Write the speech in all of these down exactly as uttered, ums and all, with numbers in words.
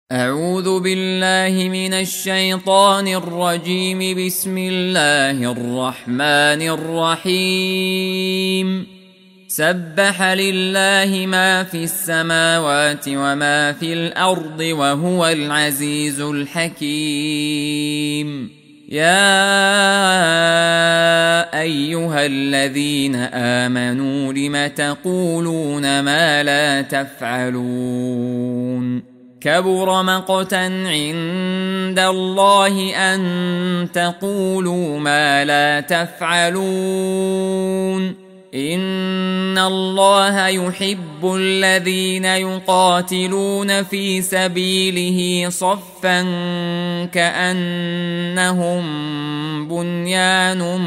أعوذ بالله من الشيطان الرجيم. بسم الله الرحمن الرحيم. سبح لله ما في السماوات وما في الأرض وهو العزيز الحكيم. يا أيها الذين آمنوا لم تقولون ما لا تفعلون؟ كبر مقتا عند الله أن تقولوا ما لا تفعلون. إن الله يحب الذين يقاتلون في سبيله صفا كأنهم بنيان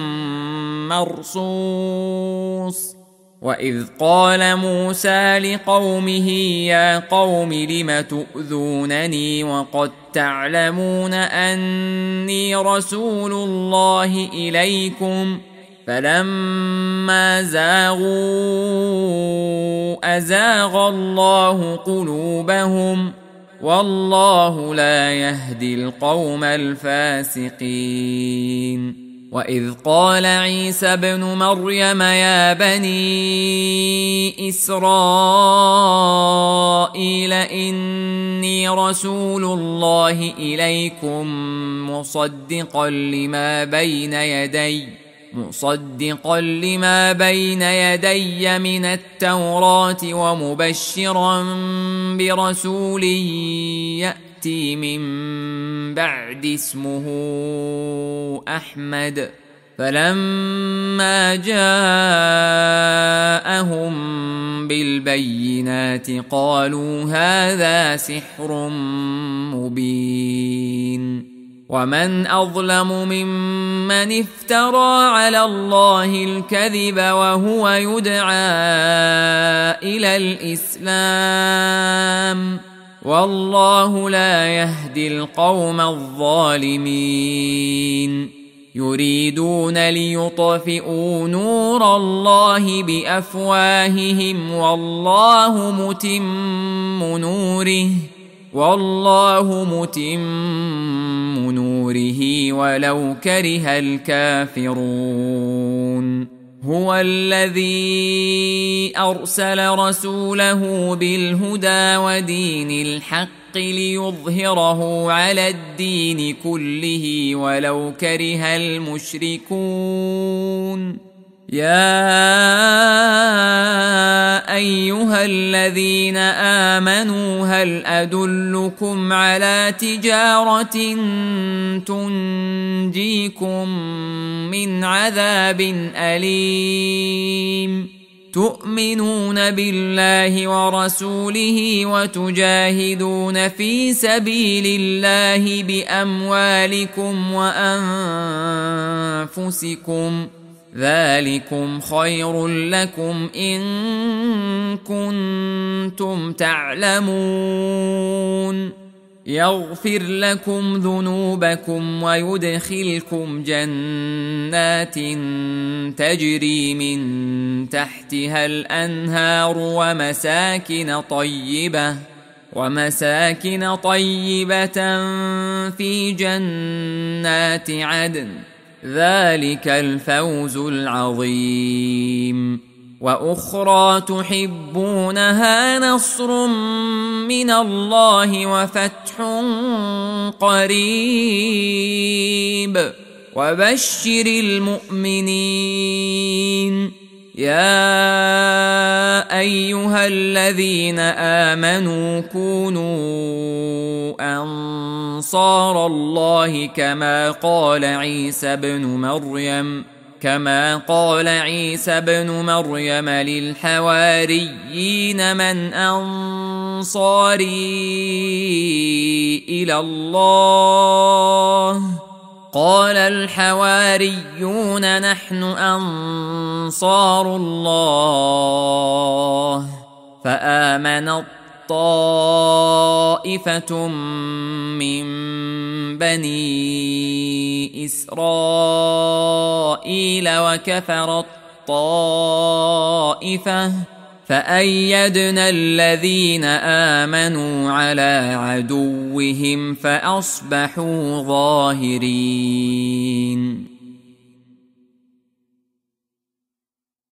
مرصوص. وإذ قال موسى لقومه يا قوم لم تؤذونني وقد تعلمون أني رسول الله إليكم فلما زاغوا أزاغ الله قلوبهم والله لا يهدي القوم الفاسقين. وإذ قال عيسى ابن مريم يا بني إسرائيل إني رسول الله إليكم مصدقا لما بين يدي مصدقا لما بين يدي من التوراة ومبشرا برسول يأتي من بعد اسمه أحمد. فلما جاءهم بالبينات قالوا هذا سحر مبين. ومن أظلم ممن افترى على الله الكذب وهو يدعى إلى الإسلام والله لا يهدي القوم الظالمين. يريدون ليطفئوا نور الله بأفواههم والله متم نوره والله متم نوره ولو كره الكافرون. هو الذي أرسل رسوله بالهدى ودين الحق ليظهره على الدين كله ولو كره المشركون. يا أيها الذين آمنوا هل أدلكم على تجارة تنجيكم من عذاب أليم؟ تؤمنون بالله ورسوله وتجاهدون في سبيل الله بأموالكم وأنفسكم ذلكم خير لكم إن كنتم تعلمون. يغفر لكم ذنوبكم ويدخلكم جنات تجري من تحتها الأنهار ومساكن طيبة ومساكن طيبة في جنات عدن ذلك الفوز العظيم. وأخرى تحبونها نصر من الله وفتح قريب وبشر المؤمنين. يا أيها الذين آمنوا كونوا أنصار الله كما قال عيسى ابن مريم كما قال عيسى ابن مريم للحواريين من أنصاري إلى الله؟ قال الحواريون نحن أنصار الله. فآمنت طائفة من بني إسرائيل وكفرت طائفة فأيدنا الذين آمنوا على عدوهم فأصبحوا ظاهرين.